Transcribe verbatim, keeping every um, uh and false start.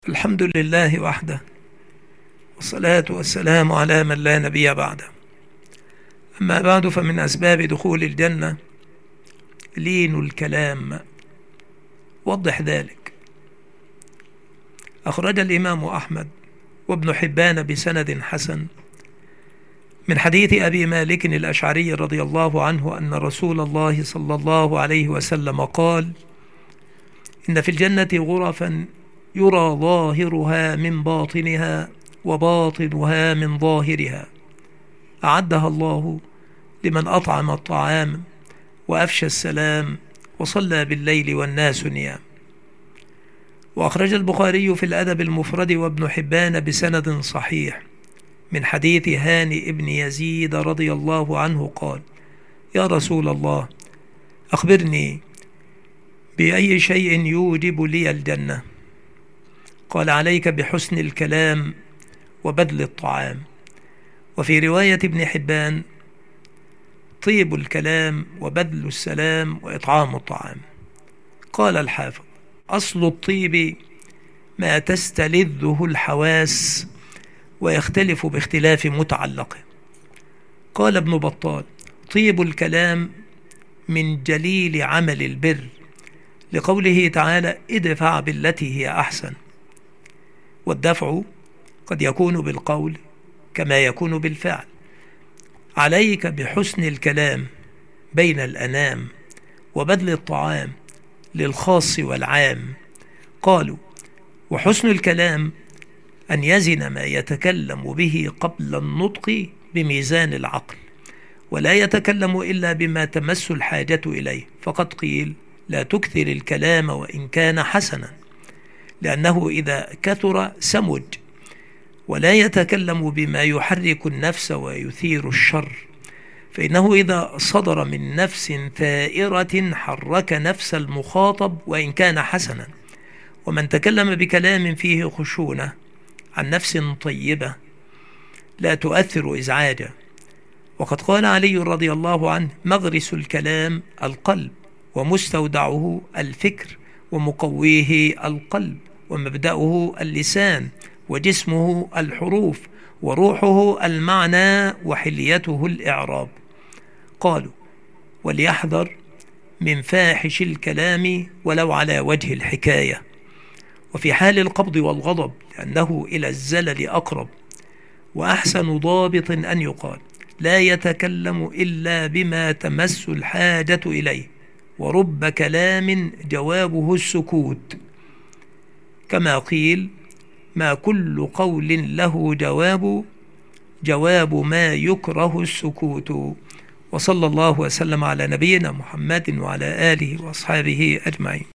الحمد لله وحده، والصلاة والسلام على من لا نبي بعده. أما بعد، فمن أسباب دخول الجنة لين الكلام. وضح ذلك. أخرج الإمام أحمد وابن حبان بسند حسن من حديث أبي مالك الأشعري رضي الله عنه أن رسول الله صلى الله عليه وسلم قال: إن في الجنة غرفا يرى ظاهرها من باطنها وباطنها من ظاهرها، أعدها الله لمن أطعم الطعام وأفشى السلام وصلى بالليل والناس نيام. وأخرج البخاري في الأدب المفرد وابن حبان بسند صحيح من حديث هاني بن يزيد رضي الله عنه قال: يا رسول الله، أخبرني بأي شيء يوجب لي الجنة؟ قال: عليك بحسن الكلام وبذل الطعام. وفي رواية ابن حبان: طيب الكلام وبذل السلام وإطعام الطعام. قال الحافظ: أصل الطيب ما تستلذه الحواس ويختلف باختلاف متعلقه. قال ابن بطال: طيب الكلام من جليل عمل البر، لقوله تعالى: ادفع بالتي هي أحسن. والدفع قد يكون بالقول كما يكون بالفعل. عليك بحسن الكلام بين الأنام وبذل الطعام للخاص والعام. قالوا: وحسن الكلام أن يزن ما يتكلم به قبل النطق بميزان العقل، ولا يتكلم إلا بما تمس الحاجة إليه. فقد قيل: لا تكثر الكلام وإن كان حسنا، لأنه إذا كثر سمج، ولا يتكلم بما يحرك النفس ويثير الشر، فإنه إذا صدر من نفس ثائرة حرك نفس المخاطب وإن كان حسنا. ومن تكلم بكلام فيه خشونة عن نفس طيبة لا تؤثر إزعاجا. وقد قال علي رضي الله عنه: مغرس الكلام القلب، ومستودعه الفكر، ومقويه القلب، ومبدأه اللسان، وجسمه الحروف، وروحه المعنى، وحليته الإعراب. قالوا: وليحذر من فاحش الكلام ولو على وجه الحكاية، وفي حال القبض والغضب، لأنه إلى الزلل أقرب. وأحسن ضابط أن يقال: لا يتكلم إلا بما تمس الحاجة إليه، ورب كلام جوابه السكوت. كما قيل: ما كل قول له جواب، جواب ما يكره السكوت. وصلى الله وسلم على نبينا محمد وعلى آله وأصحابه أجمعين.